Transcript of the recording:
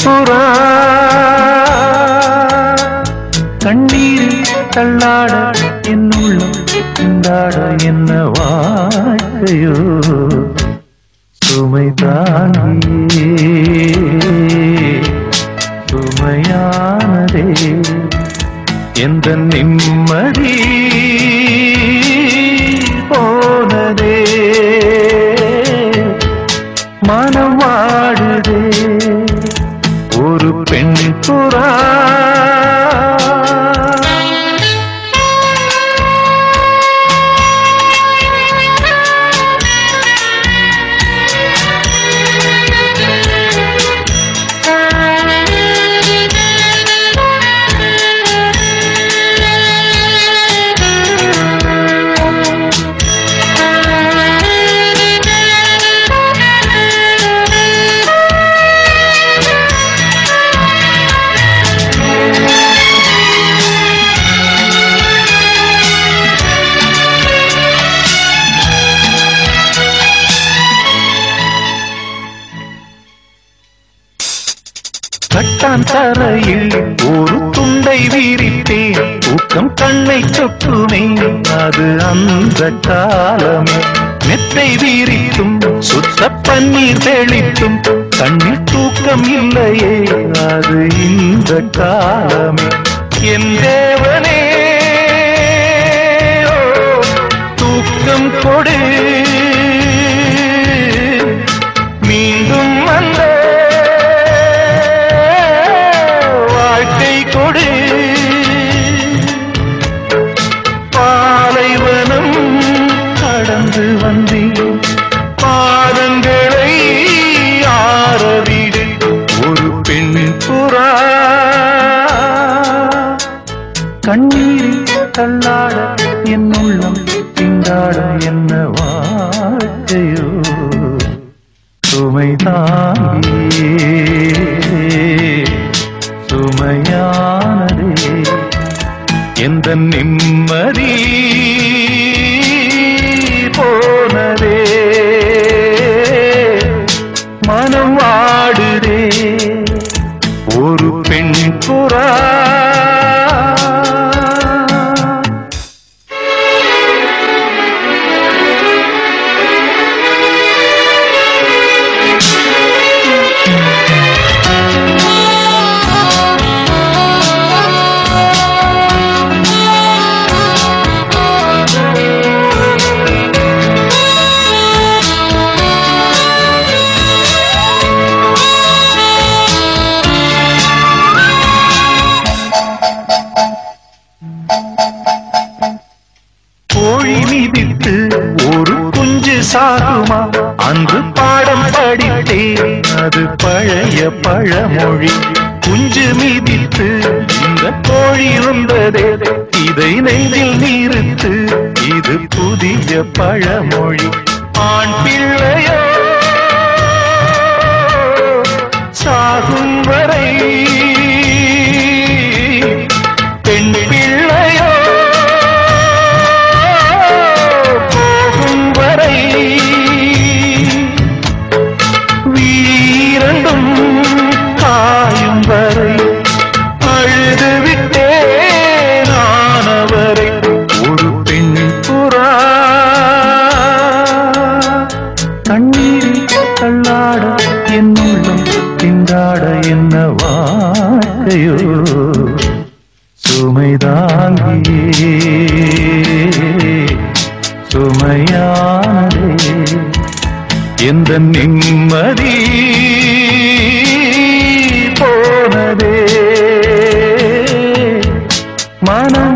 புறா கண்ணீரில் தள்ளாட என்னுள்ளம் திண்டாட என்ன வாழ்க்கையோ சுமை தாங்கியே சுமையானதே எந்த நிம்மதி போனதே மனம் வாடுதே ஒரு பெண் புறா கட்டான் தரையில் ஒரு துண்டை விரித்தேன் தூக்கம் கண்ணை சொட்டுமே அது அந்த காலமே மெத்தை விரித்தும் சுத்த பன்னீர் தெளித்தும் கண்ணில் தூக்கம் இல்லையே அது இந்த காலமே என் தேவனே தூக்கம் கொடு மீண்டும் அந்த கொடு பாலைவனம் கடந்து வந்தேன் பாதங்களை ஆரவிடு ஒரு பெண் புறா கண்ணீரில் தள்ளாட என் உள்ளம் திண்டாட என்ன வாழ்க்கையோ சுமை தாங்கியே சுமையானதே எந்த நிம்மதி போனதே மனம் வாடுதே ஒரு பெண் புறா கோழி மிதித்து ஒரு குஞ்சு சாகுமா அன்று பாடம் படித்தேன் அது பழைய பழமொழி குஞ்சு மிதித்து இந்த கோழி வந்ததே இதை நெஞ்சில் நிறுத்து இது புதிய பழமொழி ஆண் பிள்ளையோ சாகும் வரை பெண் பிள்ளையோ வீரண்டும் காயும் வரை அழுது விட்டே நானவரை ஒரு பெண் புறா கண்ணீரில் தள்ளாட என் உள்ளம் திண்டாட என்ன வாழ்க்கையோ சுமை தாங்கியே சுமையானதே எந்த நிம்மதி போனதே மனம்